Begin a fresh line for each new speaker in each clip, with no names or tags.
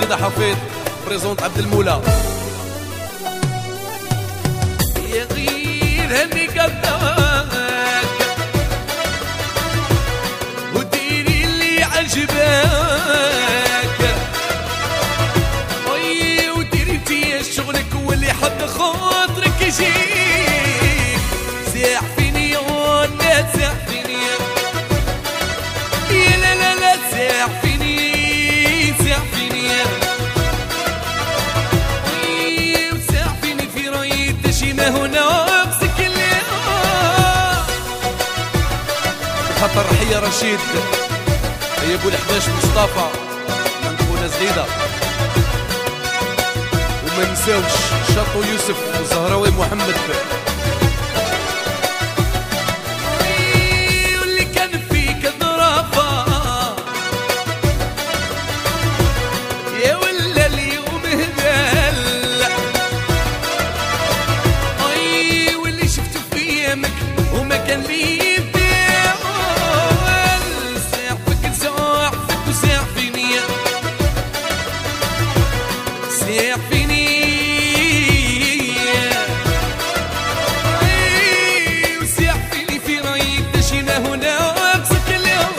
زيد حفيظ بريزونت عبد المولى.
يا غير هني قدامك وديري اللي عجبك، اي وديري انتي شغلك واللي حد خاطرك يجيك. ساح فيني ولا ساح فيني يا لا لا لا، ساح فيني ساح فيني وساح فيني في رايي تشينا هنا امسك اليوم.
خاطر رحية رشيد هي ابو ال11 مصطفى من خونا زغيدة، وما نساوش شاطو يوسف وزهراوي محمد.
واللي كان فيك ظرافة يا ولا اليوم هدل، اي واللي شفته في ايامك وما كان لي ساح فيني وساح فيني في رايي تشينا هنا امسك اليوم.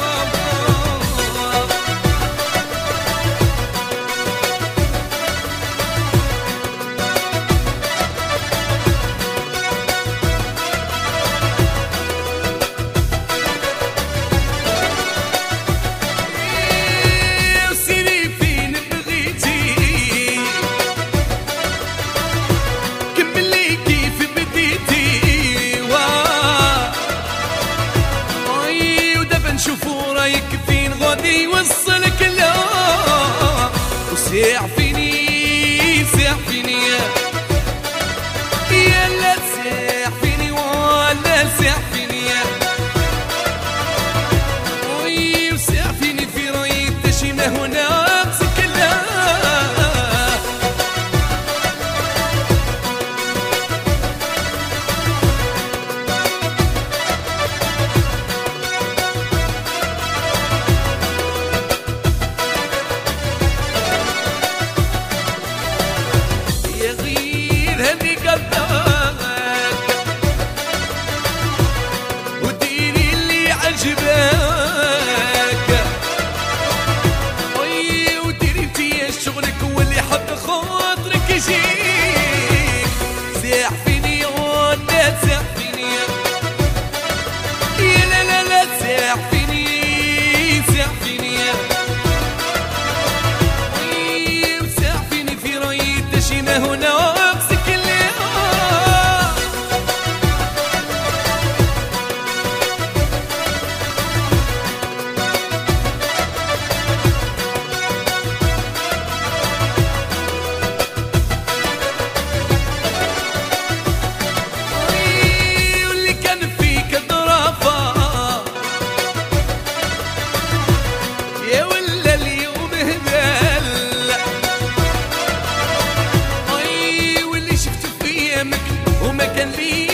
وسيري فين بغيتي شوفوا رايك فين غادي يوصلك لا. وساح فيني ساح فيني يا لا، ساح فيني ولا ساح فيني وساح فيني في رايي تشينا هنا امسك لا. هني قدامك وديري اللي عجبك، اي وديري انتي شغلك واللي حد خاطرك يجيك. ساح فيني ولا ساح فيني يا لا لا لا، ساح فيني ساح فيني وساح فيني في رايي تشينا هنا يا ولا اليوم هدل، اي واللي شفته في ايامك وما كان لي